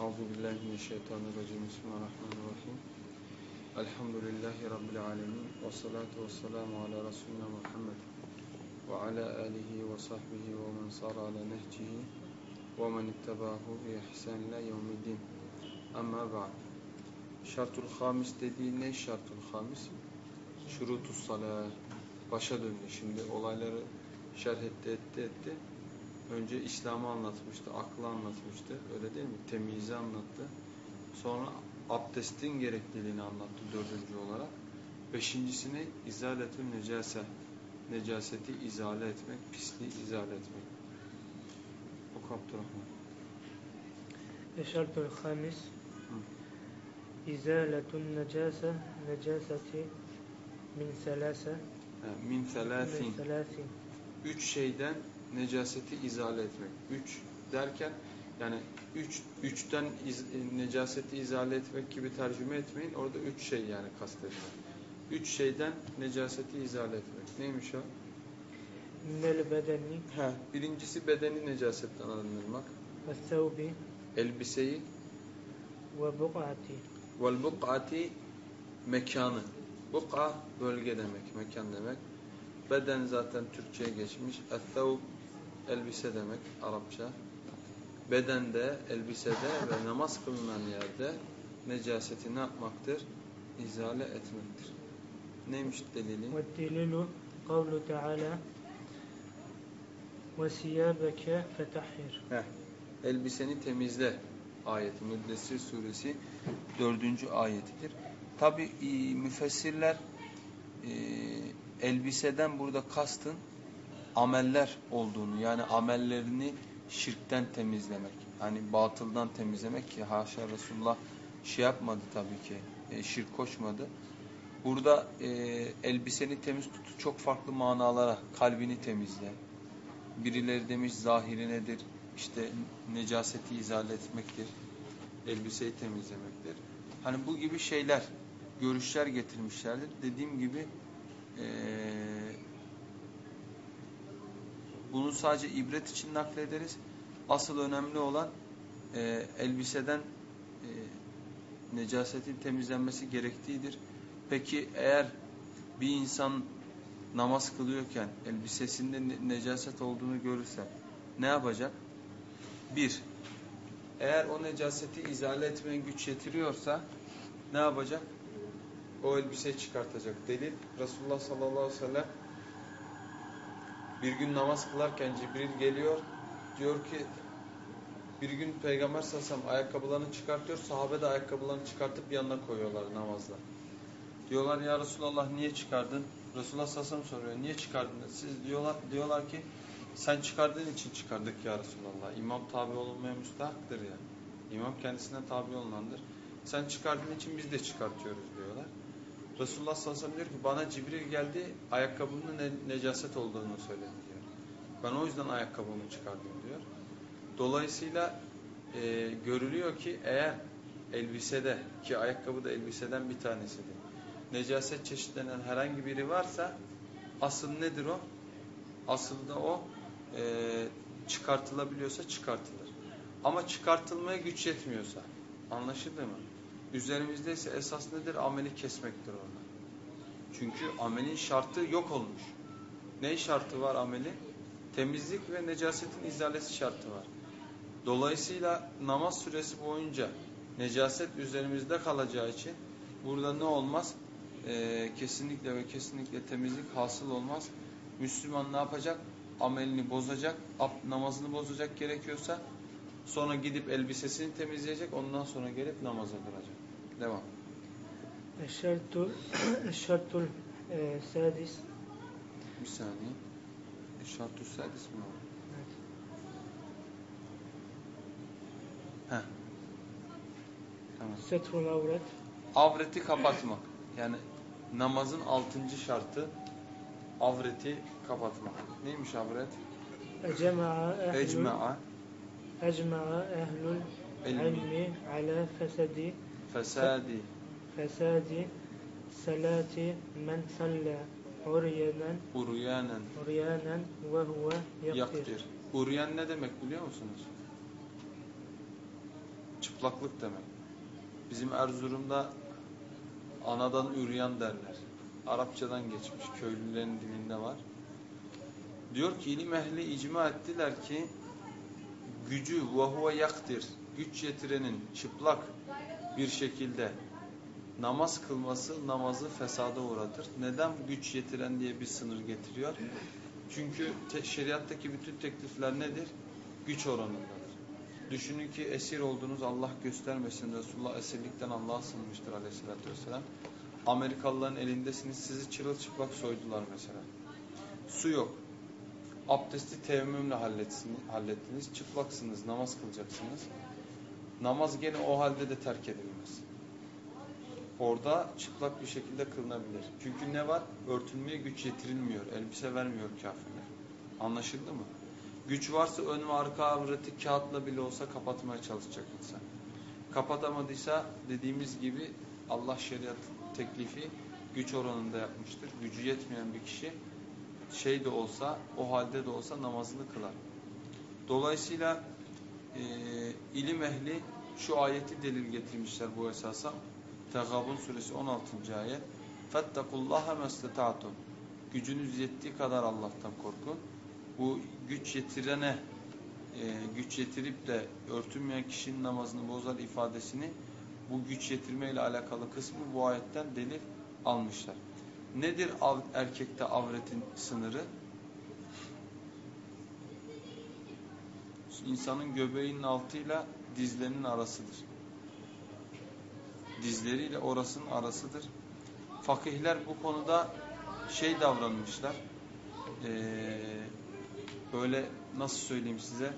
Euzubillahimineşşeytanirracim. Bismillahirrahmanirrahim. Elhamdülillahi Rabbil alemin. Ve salatu ve selamu ala Resulina Muhammed. Ve ala alihi ve sahbihi ve men sara ala nehcihi ve men ittebahu bi ihsan ila yevmiddin. Amma ba'd. Şartul hamis dediği ne şartul hamis? Şurutus salah. Başa döndü. Şimdi olayları şerh etti. Önce İslam'ı anlatmıştı, aklı anlatmıştı. Öyle değil mi? Temyizi anlattı. Sonra abdestin gerekliliğini anlattı dördüncü olarak. Beşincisine izaletün necase. Necaseti izale etmek, pisliği izale etmek. Oku Abdurrahman. Şartul hamis izaletun necase necaseti min selâsin. Üç şeyden necaseti izale etmek. Üç derken yani üçten necaseti izale etmek gibi tercüme etmeyin. Orada üç şey yani kastedilir. Üç şeyden necaseti izale etmek. Neymiş o? Minel bedeni. Birincisi bedeni necasetten arındırmak. Ve sevbi. Elbiseyi. Ve buk'ati. Vel buk'ati mekanı. Buk'a bölge demek, mekan demek. Beden zaten Türkçe'ye geçmiş. Es-sevb elbise demek Arapça. Bedende, elbisede ve namaz kılınan yerde necaseti ne yapmaktır? İzale etmektir. Neymiş delili? Ve delilu kavlu Teala ve siyâbeke fetahhir. Elbiseni temizle ayeti. Müddessir suresi 4. ayetidir. Tabi müfessirler elbiseden burada kastın ameller olduğunu, yani amellerini şirkten temizlemek, hani batıldan temizlemek ki haşa Resulullah yapmadı tabii ki, şirk koşmadı. Burada elbiseni temiz tutu çok farklı manalara, kalbini temizle. Birileri demiş zahiri nedir? İşte necaseti izale etmektir, elbiseyi temizlemektir. Hani bu gibi şeyler, görüşler getirmişlerdir. Dediğim gibi bunu sadece ibret için naklederiz. Asıl önemli olan elbiseden necasetin temizlenmesi gerektiğidir. Peki eğer bir insan namaz kılıyorken elbisesinde necaset olduğunu görürse ne yapacak? Bir, eğer o necaseti izale etmeye güç yetiriyorsa ne yapacak? O elbiseyi çıkartacak. Delil Resulullah sallallahu aleyhi ve sellem bir gün namaz kılarken Cibril geliyor. Diyor ki bir gün Peygamber sallallahu aleyhi ve sellem ayakkabılarını çıkartıyor. Sahabe de ayakkabılarını çıkartıp yanına koyuyorlar namazda. Diyorlar ya Resulullah niye çıkardın? Resulullah sallallahu aleyhi ve sellem soruyor. Niye çıkardın? Siz diyorlar ki sen çıkardığın için çıkardık ya Resulullah. İmam tabi olunmaya müstahaktır ya. İmam kendisine tabi olunandır. Sen çıkardığın için biz de çıkartıyoruz diyorlar. Resulullah sallallahu aleyhi ve sellem diyor ki bana Cibril geldi ayakkabımın necaset olduğunu söyledi diyor. Ben o yüzden ayakkabımı çıkardım diyor. Dolayısıyla görülüyor ki eğer elbisede ki ayakkabı da elbiseden bir tanesidir. Necaset çeşitlenen herhangi biri varsa asıl nedir o? Asıl da o çıkartılabiliyorsa çıkartılır. Ama çıkartılmaya güç yetmiyorsa anlaşıldı mı? Üzerimizdeyse esas nedir? Ameli kesmektir orada. Çünkü amelin şartı yok olmuş. Ne şartı var ameli? Temizlik ve necasetin izalesi şartı var. Dolayısıyla namaz süresi boyunca necaset üzerimizde kalacağı için burada ne olmaz? Kesinlikle ve kesinlikle temizlik hasıl olmaz. Müslüman ne yapacak? Amelini bozacak, namazını bozacak gerekiyorsa sonra gidip elbisesini temizleyecek, ondan sonra gelip namaza duracak. Devam. Şartul sadis. Bir saniye. Şartul sadis mi var? Evet. Tamam. Setrul avret. Avreti kapatmak. Yani namazın 6. şartı avreti kapatmak. Neymiş avret? Ecma'a ehlul ilmi ala fesadi salati men salla uryanen ve huve yaktir. Uryan ne demek biliyor musunuz? çıplaklık demek. Bizim Erzurum'da anadan üryan derler. Arapçadan geçmiş, köylülerin dilinde var. Diyor ki ilim ehli icma ettiler ki gücü ve huve yaktir, güç yetirenin çıplak bir şekilde namaz kılması namazı fesada uğratır. Neden güç yetiren diye bir sınır getiriyor? Çünkü şeriattaki bütün teklifler nedir? Güç oranındadır. Düşünün ki esir olduğunuz, Allah göstermesin, Resulullah esirlikten Allah'a sığınmıştır aleyhissalatü vesselam. Amerikalıların elindesiniz, sizi çırılçıplak soydular mesela. Su yok. Abdesti teyemmümle hallettiniz. Çıplaksınız, namaz kılacaksınız. Namaz gene o halde de terk edilmez. Orada çıplak bir şekilde kılınabilir. Çünkü ne var? Örtünmeye güç yetirilmiyor. Elbise vermiyor kafirler. Anlaşıldı mı? Güç varsa ön ve arka avreti kağıtla bile olsa kapatmaya çalışacak insan. Kapatamadıysa dediğimiz gibi Allah şeriat teklifi güç oranında yapmıştır. Gücü yetmeyen bir kişi şey de olsa, o halde de olsa namazını kılar. Dolayısıyla ilim ehli şu ayeti delil getirmişler bu esasa. Tegabun suresi 16. ayet. Fettekullaha mesteta'tum. Gücünüz yettiği kadar Allah'tan korkun. Bu güç yetirene, güç yetirip de örtünmeyen kişinin namazını bozar ifadesini bu güç yetirmeyle alakalı kısmı bu ayetten delil almışlar. Nedir erkekte avretin sınırı? İnsanın göbeğinin altıyla dizlerinin arasıdır. Dizleriyle orasının arasıdır. Fakihler bu konuda şey davranmışlar. Böyle nasıl söyleyeyim size?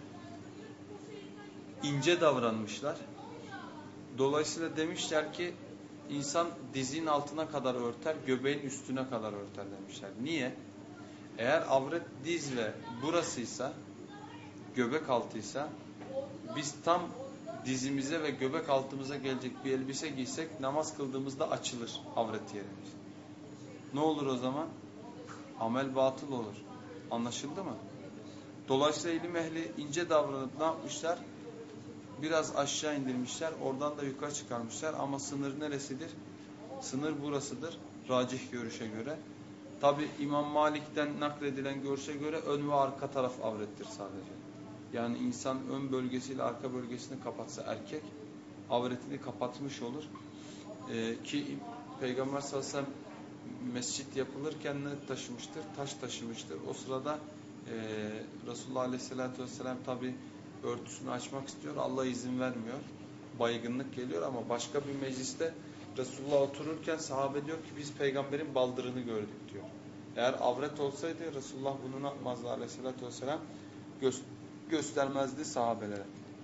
İnce davranmışlar. Dolayısıyla demişler ki insan dizin altına kadar örter, göbeğin üstüne kadar örter demişler. Niye? Eğer avret diz ve burasıysa, göbek altıysa, biz tam dizimize ve göbek altımıza gelecek bir elbise giysek namaz kıldığımızda açılır avret yerimiz. Ne olur o zaman? Amel batıl olur. Anlaşıldı mı? Dolayısıyla ilim ehli ince davranıp ne yapmışlar? Biraz aşağı indirmişler. Oradan da yukarı çıkarmışlar. Ama sınır neresidir? Sınır burasıdır. Racih görüşe göre. Tabi İmam Malik'ten nakledilen görüşe göre ön ve arka taraf avrettir sadece. Yani insan ön bölgesiyle arka bölgesini kapatsa erkek avretini kapatmış olur. Ki Peygamber sallallahu aleyhi ve sellem mescit yapılırken ne taşımıştır? Taş taşımıştır. O sırada Resulullah aleyhissalatü vesselam tabi örtüsünü açmak istiyor. Allah izin vermiyor. Baygınlık geliyor ama başka bir mecliste Resulullah otururken sahabe diyor ki biz peygamberin baldırını gördük diyor. Eğer avret olsaydı Resulullah bunu ne yapmazdı aleyhissalatü vesselam? Göstermezdi sahabelere.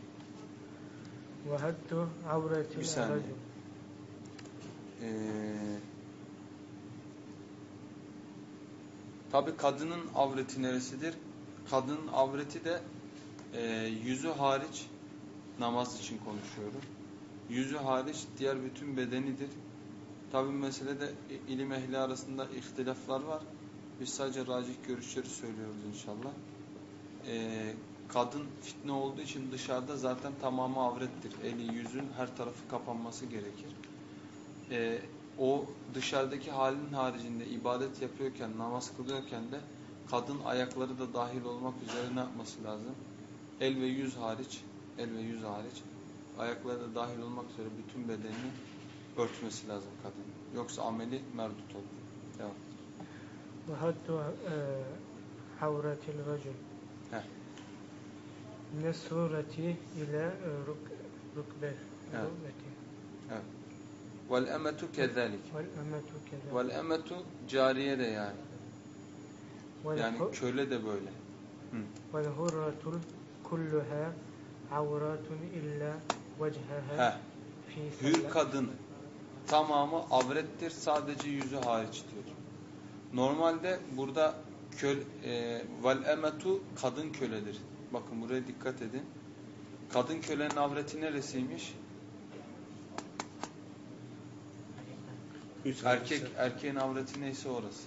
Bir saniye. Tabi kadının avreti neresidir? Kadının avreti de yüzü hariç, namaz için konuşuyorum. Yüzü hariç diğer bütün bedenidir. Tabi meselede ilim ehli arasında ihtilaflar var. Biz sadece racih görüşleri söylüyoruz inşallah. Kadın fitne olduğu için dışarıda zaten tamamı avrettir. Eli, yüzün her tarafı kapanması gerekir. O dışarıdaki halin haricinde ibadet yapıyorken, namaz kılıyorken de kadın ayakları da dahil olmak üzere ne yapması lazım? El ve yüz hariç, ayakları da dahil olmak üzere bütün bedenini örtmesi lazım kadın. Yoksa ameli merdut olur. Devam. Ve haddu avretil racul. Ne sureti ile rukbeti. Evet. Vel emetu kezalik. Vel emetu cariye de yani. Yani köle de böyle. Vel hurratul kulluha avratun illa vechhaha. Hür kadın tamamı avrettir, sadece yüzü hariç diyor. Normalde burada vel emetu kadın köledir. Bakın buraya dikkat edin. Kadın kölenin avreti neresiymiş? Erkeğin avreti neyse orası.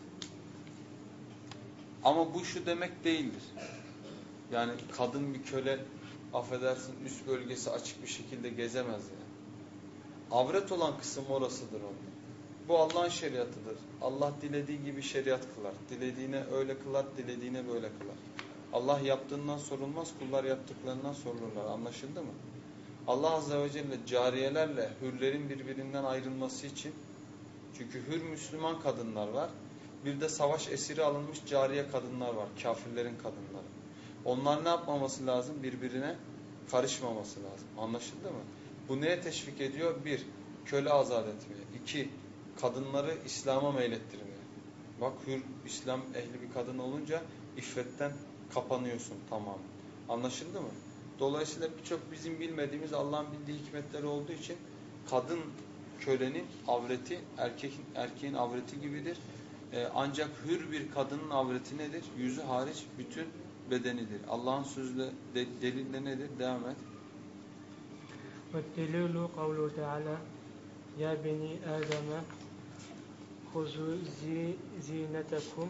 Ama bu şu demek değildir. Yani kadın bir köle affedersin üst bölgesi açık bir şekilde gezemez yani. Avret olan kısım orasıdır onun. Bu Allah'ın şeriatıdır. Allah dilediği gibi şeriat kılar. Dilediğine öyle kılar, dilediğine böyle kılar. Allah yaptığından sorulmaz, kullar yaptıklarından sorulurlar. Anlaşıldı mı? Allah Azze ve Celle cariyelerle hürlerin birbirinden ayrılması için, çünkü hür Müslüman kadınlar var, bir de savaş esiri alınmış cariye kadınlar var, kafirlerin kadınları. Onlar ne yapmaması lazım? Birbirine karışmaması lazım. Anlaşıldı mı? Bu neye teşvik ediyor? 1. Köle azat etmeye. 2. Kadınları İslam'a meylettirmeye. Bak hür, İslam ehli bir kadın olunca iffetten kapanıyorsun tamam. Anlaşıldı mı? Dolayısıyla birçok bizim bilmediğimiz Allah'ın bildiği hikmetleri olduğu için kadın kölenin avreti erkeğin avreti gibidir. Ancak hür bir kadının avreti nedir? Yüzü hariç bütün bedenidir. Allah'ın sözü delille nedir? Devam et. وَالدَّلِيلُ قَوْلُهُ تَعَالَى يَا بَنِي آدَمَ خُذُوا زِينَتَكُمْ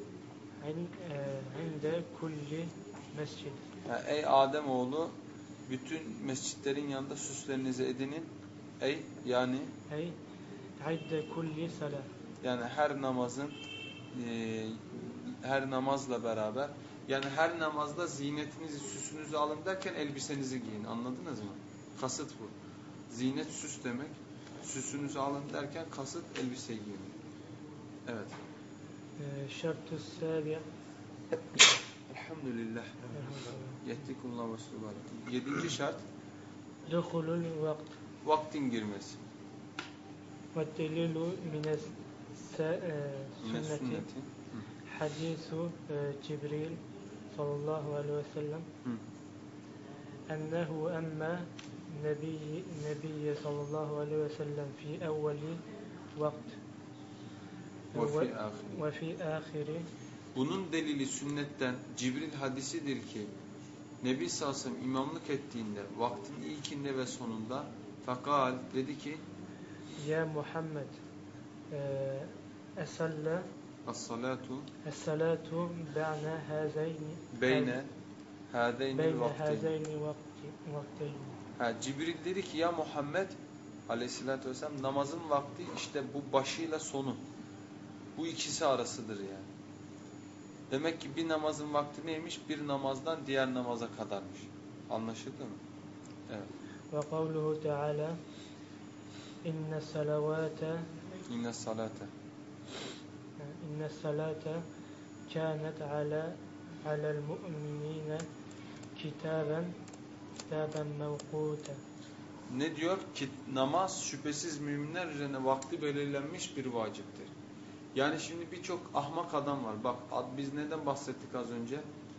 عِنْدَ كُلِّ مَسْجِدٍ. Ey Ademoğlu, bütün mescitlerin yanında süslerinizi edinin. Yani عِنْدَ كُلِّ صَلَاةٍ. Yani her namazla beraber, yani her namazda zinetinizi, süsünüzü alın derken elbisenizi giyin. Anladınız mı? Kasıt bu. Zinet süs demek. Süsünüzü alın derken kasıt elbise giyin. Evet. Şart-ı sâbi'a. Elhamdülillah. Yettikullah ve subhanahu. 7. şart. Duhulul vakt. Vaktin girmesi. Ve delilu mine sünneti. Hadisu Cibril sallallahu aleyhi ve sellem. Ennehu emme Nebiyye sallallahu aleyhi ve sellem fi evveli vakt. Ve fi ahiri. Bunun delili sünnetten Cibril hadisidir ki Nebi sallallahu aleyhi ve sellem imamlık ettiğinde vaktin ilkinde ve sonunda fakal dedi ki Ya Muhammed esalle es-salatu beyne hazeyni vakteyn. Cibril dedi ki ya Muhammed aleyhissalatü vesselam namazın vakti işte bu başıyla sonu. Bu ikisi arasıdır yani. Demek ki bir namazın vakti neymiş? Bir namazdan diğer namaza kadarmış. Anlaşıldı mı? Evet. Ve kavluhu Teala inne salate kânet alel mu'minine kitaben mevkuta. Ne diyor? Ki namaz şüphesiz müminler üzerine vakti belirlenmiş bir vaciptir. Yani şimdi birçok ahmak adam var. Bak biz neden bahsettik az önce?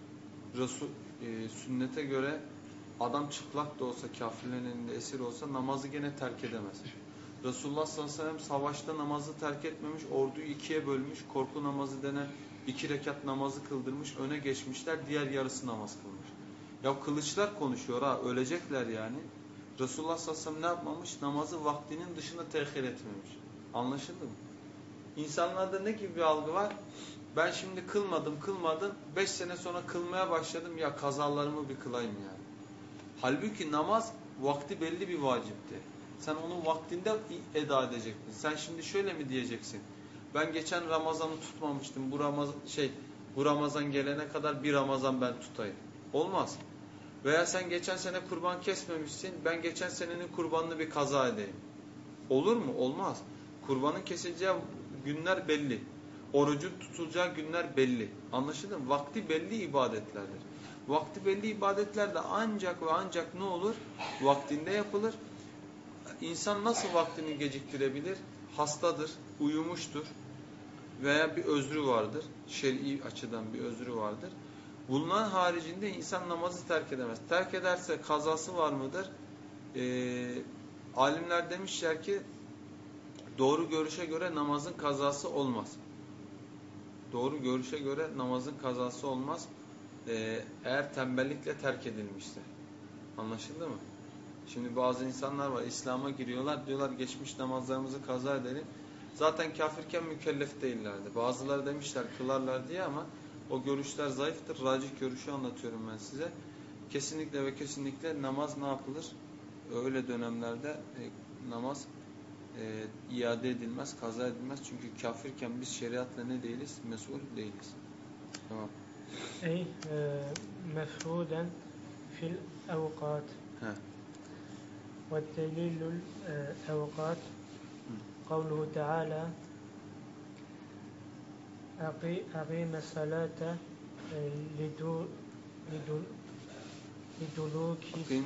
Sünnete göre adam çıplak da olsa, kafirlerin elinde esir olsa namazı gene terk edemez. Resulullah sallallahu aleyhi ve sellem savaşta namazı terk etmemiş, orduyu ikiye bölmüş, korku namazı denen 2 rekat namazı kıldırmış, öne geçmişler, diğer yarısı namaz kılmış. Ya kılıçlar konuşuyor ha, ölecekler yani. Resulullah sallallahu aleyhi ve sellem ne yapmamış? Namazı vaktinin dışında tehir etmemiş. Anlaşıldı mı? İnsanlarda ne gibi bir algı var? Ben şimdi kılmadım, 5 sene sonra kılmaya başladım, ya kazalarımı bir kılayım yani. Halbuki namaz vakti belli bir vacipti. Sen onu vaktinde eda edecektin. Sen şimdi şöyle mi diyeceksin? Ben geçen Ramazan'ı tutmamıştım. Bu Ramazan gelene kadar bir Ramazan ben tutayım. Olmaz. Veya sen geçen sene kurban kesmemişsin. Ben geçen senenin kurbanını bir kaza edeyim. Olur mu? Olmaz. Kurbanın kesileceği günler belli. Orucun tutulacağı günler belli. Anlaşıldı mı? Vakti belli ibadetlerdir. Vakti belli ibadetler de ancak ve ancak ne olur? Vaktinde yapılır. İnsan nasıl vaktini geciktirebilir? Hastadır, uyumuştur veya bir özrü vardır. Şer'i açıdan bir özrü vardır. Bunların haricinde insan namazı terk edemez. Terk ederse kazası var mıdır? Alimler demişler ki doğru görüşe göre namazın kazası olmaz. Doğru görüşe göre namazın kazası olmaz. Eğer tembellikle terk edilmişse. Anlaşıldı mı? Şimdi bazı insanlar var, İslam'a giriyorlar, diyorlar geçmiş namazlarımızı kaza edelim. Zaten kafirken mükellef değillerdi. Bazıları demişler kılarlar diye ama o görüşler zayıftır. Racih görüşü anlatıyorum ben size. kesinlikle ve kesinlikle namaz ne yapılır? Öyle dönemlerde namaz iade edilmez, kaza edilmez. Çünkü kafirken biz şeriatla ne değiliz? Mesul değiliz. Tamam. أي مفرودا في الأوقات. والدليل الأوقات قوله تعالى أقيم الصلاة لدلوك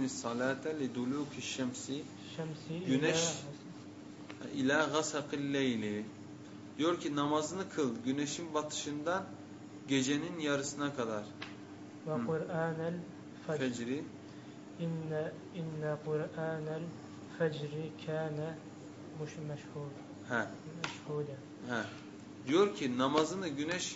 الشمس güneş ila gasakil leyli. Diyor ki namazını kıl güneşin batışından gecenin yarısına kadar. Ve Kur'anel fecri inne Kur'anel fecri kâne meşhuda. Diyor ki namazını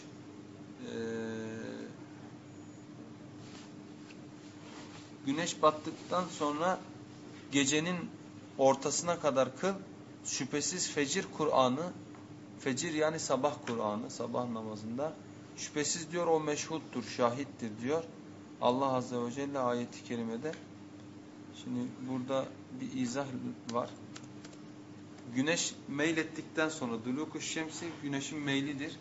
güneş battıktan sonra gecenin ortasına kadar kıl. Şüphesiz fecir Kur'an'ı, fecir yani sabah Kur'an'ı, sabah namazında şüphesiz diyor o meşhuttur, şahittir diyor. Allah Azze ve Celle ayeti kerimede. Şimdi burada bir izah var. Güneş meylettikten sonra dulukuş şemsi güneşin meylidir.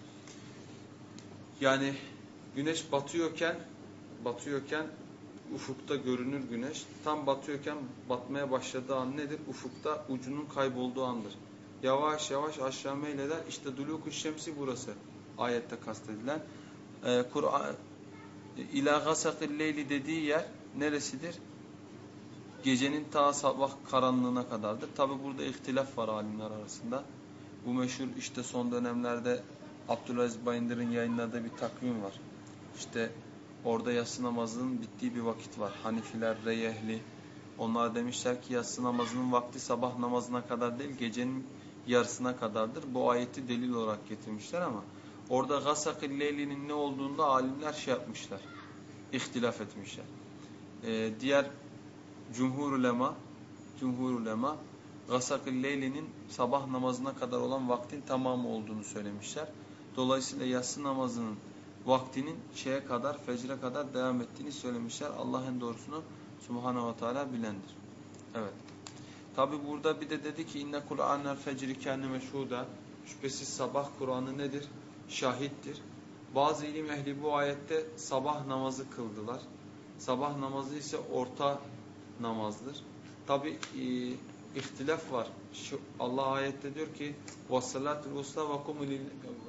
Yani güneş batıyorken ufukta görünür güneş. Tam batıyorken batmaya başladığı an nedir? Ufukta ucunun kaybolduğu andır. Yavaş yavaş aşağı meyleder. İşte dulukuş şemsi burası. Ayette kastedilen. Kur'an ila gasakil leyli dediği yer neresidir? Gecenin ta sabah karanlığına kadardır. Tabi burada ihtilaf var alimler arasında. Bu meşhur işte son dönemlerde Abdülaziz Bayındır'ın yayınladığı bir takvim var. İşte orada yatsı namazının bittiği bir vakit var. Hanifiler, rey ehli. Onlar demişler ki yatsı namazının vakti sabah namazına kadar değil, gecenin yarısına kadardır. Bu ayeti delil olarak getirmişler ama orada gasakil leyli'nin ne olduğunda alimler şey yapmışlar. İhtilaf etmişler. Diğer cumhur ulema gasakil leyli'nin sabah namazına kadar olan vaktin tamamı olduğunu söylemişler. Dolayısıyla yatsı namazının vaktinin fecre kadar devam ettiğini söylemişler. Allah en doğrusunu Subhanahu ve Teala bilendir. Evet. Tabi burada bir de dedi ki inne Kur'anel fecri kâne meşhuda. Şüphesiz sabah Kur'an'ı nedir? Şahittir. Bazı ilim ehli bu ayette sabah namazı kıldılar. Sabah namazı ise orta namazdır. Tabi ihtilaf var. Allah ayette diyor ki وَالصَّلَاتُ الْوُسْلَى وَقُمُ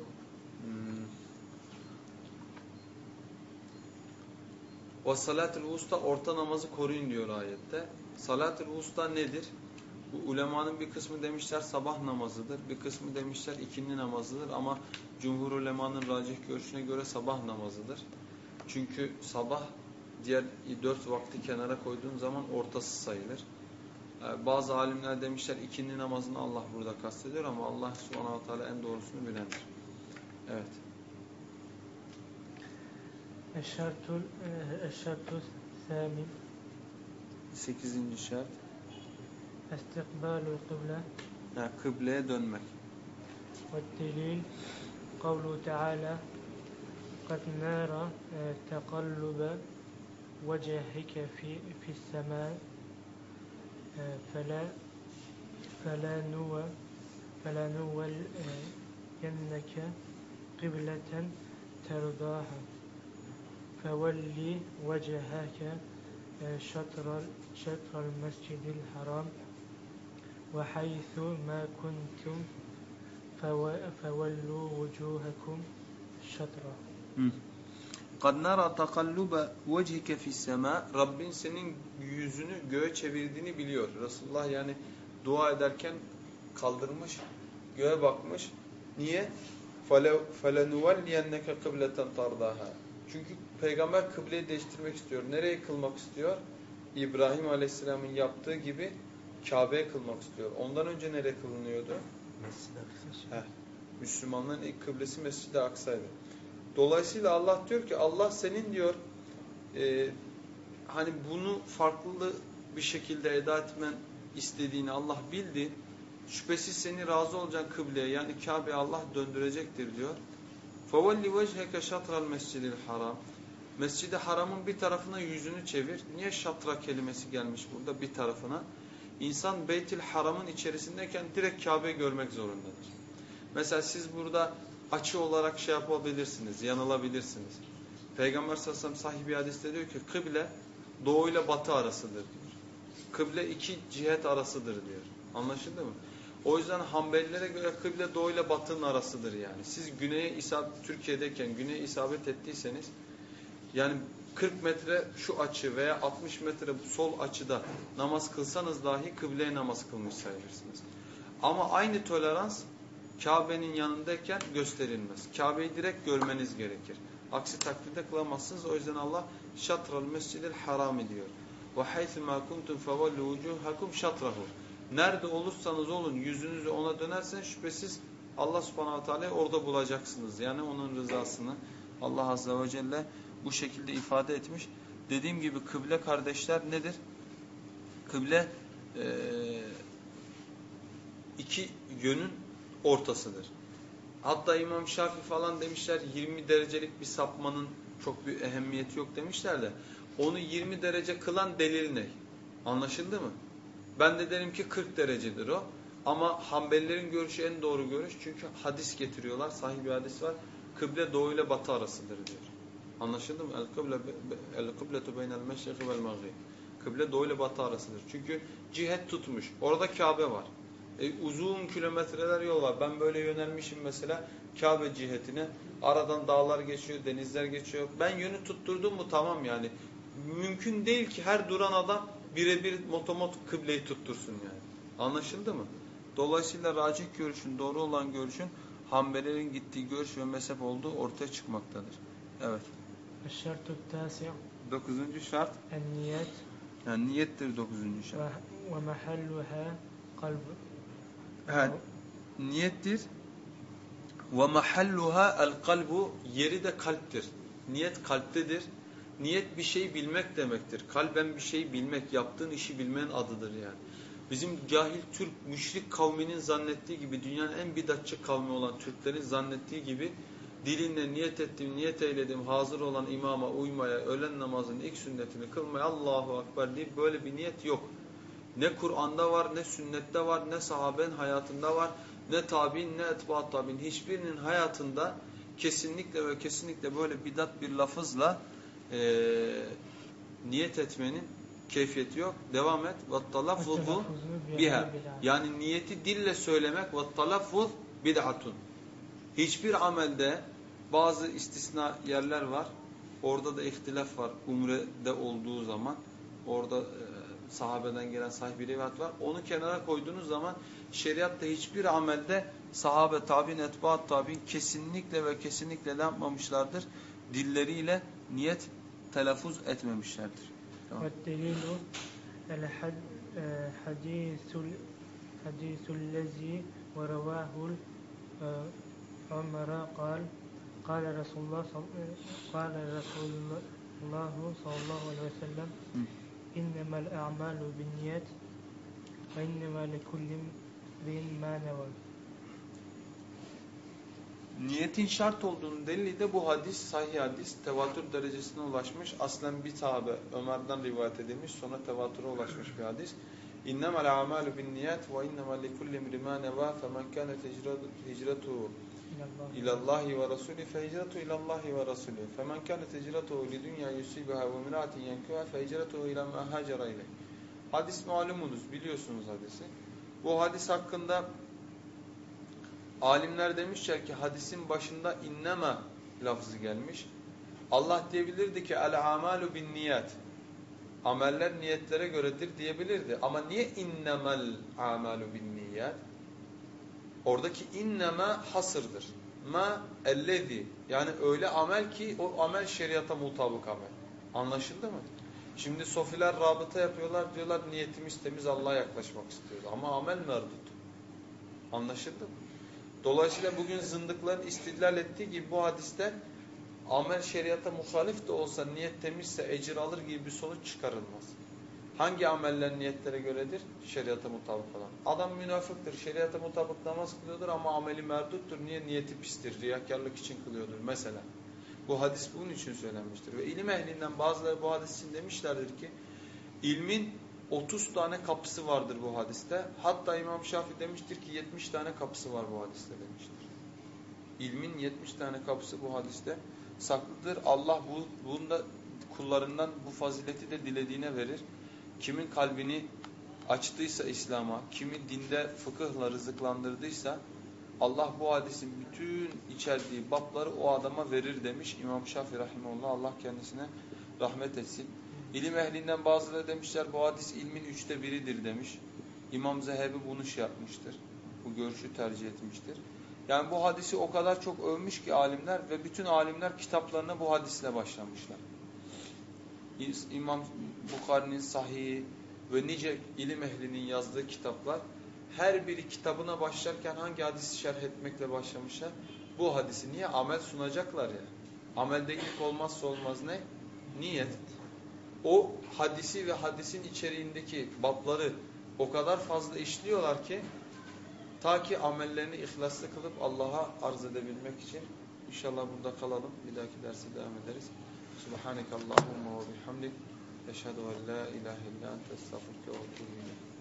Salatul Usta orta namazı koruyun diyor ayette. Salatul Usta nedir? Bu ulemanın bir kısmı demişler sabah namazıdır. Bir kısmı demişler ikindi namazıdır ama cumhur ulemanın racih görüşüne göre sabah namazıdır. Çünkü sabah diğer 4 vakti kenara koyduğun zaman ortası sayılır. Bazı alimler demişler ikindi namazını Allah burada kastediyor ama Allah Subhanahu Teala en doğrusunu bilendir. Evet. Eşşartul Sâmin 8. şart. İstikbalul kıble. Kıbleye dönmek. Ve delil kavlu Teala kad nara tekallube vecehike fi's semâ فَلَنُوَلِّيَنَّكَ قِبْلَةً تَرْضَاهَا فَوَلِّ وَجْهَكَ شَطْرَ الْمَسْجِدِ الْحَرَامِ وَحَيْثُ مَا كُنْتُمْ فَوَلُّوا وُجُوهَكُمْ شَطْرَهُ. قَدْ نَرَى تَقَلُّبَ وَجْهِكَ فِي السَّمَاءِ Rabbin senin yüzünü göğe çevirdiğini biliyor. Resulullah yani dua ederken kaldırmış, göğe bakmış. Niye? فَلَنُوَلِّيَنَّكَ قِبْلَةً تَرْضَاهَا Çünkü peygamber kıbleyi değiştirmek istiyor. Nereye kılmak istiyor? İbrahim Aleyhisselam'ın yaptığı gibi Kabe'ye kılmak istiyor. Ondan önce nereye kılınıyordu? Mescid-i Aksa. Müslümanların ilk kıblesi Mescid-i Aksa'ydı. Dolayısıyla Allah diyor ki Allah senin diyor hani bunu farklı bir şekilde eda etmen istediğini Allah bildi. Şüphesiz seni razı olacak kıbleye yani Kabe'ye Allah döndürecektir diyor. فَوَلِّ وَجْهَكَ شَطْرَ الْمَسْجِدِ الْحَرَامِ Mescid-i Haram'ın bir tarafına yüzünü çevir. Niye şatra kelimesi gelmiş burada bir tarafına? İnsan Beyt-i Haram'ın içerisindeyken direkt Kabe'yi görmek zorundadır. Mesela siz burada açı olarak şey yapabilirsiniz, yanılabilirsiniz. Peygamber sallallahu aleyhi ve sellem sahih bir hadiste diyor ki kıble doğu ile batı arasıdır diyor. Kıble iki cihet arasıdır diyor. Anlaşıldı mı? O yüzden Hanbelilere göre kıble doğu ile batının arasıdır yani. Siz güneye Türkiye'deyken güneye isabet ettiyseniz yani 40 metre şu açı veya 60 metre sol açıda namaz kılsanız dahi kıbleye namaz kılmış sayılırsınız. Ama aynı tolerans Kabe'nin yanındayken gösterilmez. Kabe'yi direkt görmeniz gerekir. Aksi takdirde kılamazsınız. O yüzden Allah şatral mescidil harami diyor. Ve haythu ma kuntum fevallu vucuhakum şatrahu. Nerede olursanız olun yüzünüzü ona dönerseniz şüphesiz Allah subhanahu teala orada bulacaksınız. Yani onun rızasını Allah azze ve celle bu şekilde ifade etmiş. Dediğim gibi kıble kardeşler nedir? Kıble iki yönün ortasıdır. Hatta İmam Şafii falan demişler 20 derecelik bir sapmanın çok bir ehemmiyeti yok demişler de onu 20 derece kılan delil ne? Anlaşıldı mı? Ben de derim ki 40 derecedir o. Ama Hanbelilerin görüşü en doğru görüş. Çünkü hadis getiriyorlar. Sahih bir hadis var. Kıble doğu ile batı arasıdır diyor. Anlaşıldı mı? El-kıbletu beynel meşriki vel mağrib. Kıble doğu ile batı arasıdır. Çünkü cihet tutmuş. Orada Kabe var. Uzun kilometreler yol var. Ben böyle yönelmişim mesela Kabe cihetine. Aradan dağlar geçiyor, denizler geçiyor. Ben yönü tutturdum mu tamam yani. Mümkün değil ki her duran adam birebir motomot kıbleyi tuttursun yani. Anlaşıldı mı? Dolayısıyla racih görüşün, doğru olan görüşün Hanbelilerin gittiği görüş ve mezhep olduğu ortaya çıkmaktadır. Evet. الشرط التاسع 9. şart. النية Yani niyettir 9. şart. ومحلها قلب. Evet. Niyettir. Ve mahalluha el kalbu, yeri de kalptir. Niyet kalptedir. Niyet bir şey bilmek demektir. Kalben bir şey bilmek, yaptığın işi bilmenin adıdır yani. Bizim cahil Türk müşrik kavminin zannettiği gibi, dünyanın en bidatçı kavmi olan Türklerin zannettiği gibi dilinle niyet ettim, niyet eyledim, hazır olan imama uymaya, öğlen namazının ilk sünnetini kılmaya, Allahu Ekber deyip böyle bir niyet yok. Ne Kur'an'da var, ne sünnette var, ne sahabenin hayatında var, ne tabi'in, ne etbaat tabi'in. Hiçbirinin hayatında kesinlikle ve kesinlikle böyle bidat bir lafızla niyet etmenin keyfiyeti yok. Devam et. وَالتَّلَفُّظُ biha. Yani niyeti dille söylemek وَالتَّلَفُّظ bid'atun. Hiçbir amelde bazı istisna yerler var. Orada da ihtilaf var. Umre'de olduğu zaman orada sahabeden gelen sahih bir rivayet var. Onu kenara koyduğunuz zaman şeriatta hiçbir amelde sahabe, tabi'in, etbaat tabi'in kesinlikle ve kesinlikle ne yapmamışlardır? Dilleriyle niyet telaffuz etmemişlerdir. Tamam. والدليل الحديث الذي ورواه عمر قال رسول الله صلى الله عليه وسلم إنما الأعمال بالنيات وإنما لكل امرئ ما نوى. Niyetin şart olduğunun delili de bu hadis, sahih hadis, tevatür derecesine ulaşmış. Aslen bir sahabe Ömer'den rivayet edilmiş, sonra tevatüre ulaşmış bir hadis. İnnemel a'malu bin niyet ve innemel likulli imrin ma neva femen kânet hicretuhu ilallahi ve rasulü fe hicretuhu ilallahi ve rasulü femen kânet hicretuhu lidunya yusibuha ve imra'atin yenkuha fe hicretuhu ila ma hacera ileyh. Hadis malumunuz, biliyorsunuz hadisi. Bu hadis hakkında alimler demişler ki hadisin başında inneme lafzı gelmiş. Allah diyebilirdi ki el-amalu bin niyet. Ameller niyetlere göredir diyebilirdi. Ama niye innemel amalu bin niyet? Oradaki inneme hasırdır. Ma ellezi. Yani öyle amel ki o amel şeriata mutabık amel. Anlaşıldı mı? Şimdi sofiler rabıta yapıyorlar. Diyorlar niyetimiz temiz, Allah'a yaklaşmak istiyoruz. Ama amel merdut. Anlaşıldı mı? Dolayısıyla bugün zındıkların istidlal ettiği gibi bu hadiste amel şeriata muhalif de olsa niyet temizse ecir alır gibi bir sonuç çıkarılmaz. Hangi ameller niyetlere göredir? Şeriata mutabık olan. Adam münafıktır, şeriata mutabık namaz kılıyordur ama ameli merduttur. Niye? Niyeti pistir, riyakarlık için kılıyordur mesela. Bu hadis bunun için söylenmiştir. Ve ilim ehlinden bazıları bu hadis için demişlerdir ki ilmin 30 tane kapısı vardır bu hadiste. Hatta İmam Şafii demiştir ki 70 tane kapısı var bu hadiste demiştir. İlmin 70 tane kapısı bu hadiste saklıdır. Allah bunda kullarından bu fazileti de dilediğine verir. Kimin kalbini açtıysa İslam'a, kimi dinde fıkıhla rızıklandırdıysa Allah bu hadisin bütün içerdiği babları o adama verir demiş İmam Şafii rahimehullah. Allah kendisine rahmet etsin. İlim ehlinden bazıları demişler bu hadis ilmin 1/3'üdür demiş. İmam Zehebi bunu yapmıştır. Bu görüşü tercih etmiştir. Yani bu hadisi o kadar çok övmüş ki alimler ve bütün alimler kitaplarına bu hadisle başlamışlar. İmam Bukhari'nin Sahih'i ve nice ilim ehlinin yazdığı kitaplar her biri kitabına başlarken hangi hadisi şerh etmekle başlamışlar? Bu hadisi. Niye? Amel sunacaklar ya. Amelde ilk olmazsa olmaz ne? Niyet. O hadisi ve hadisin içeriğindeki babları o kadar fazla işliyorlar ki ta ki amellerini ihlaslı kılıp Allah'a arz edebilmek için. İnşallah burada kalalım. Bir dahaki derse devam ederiz. Subhanekallahumma ve bihamdik. Eşhedü en la ilahe illa ente estağfurke ve etûbü ileyk.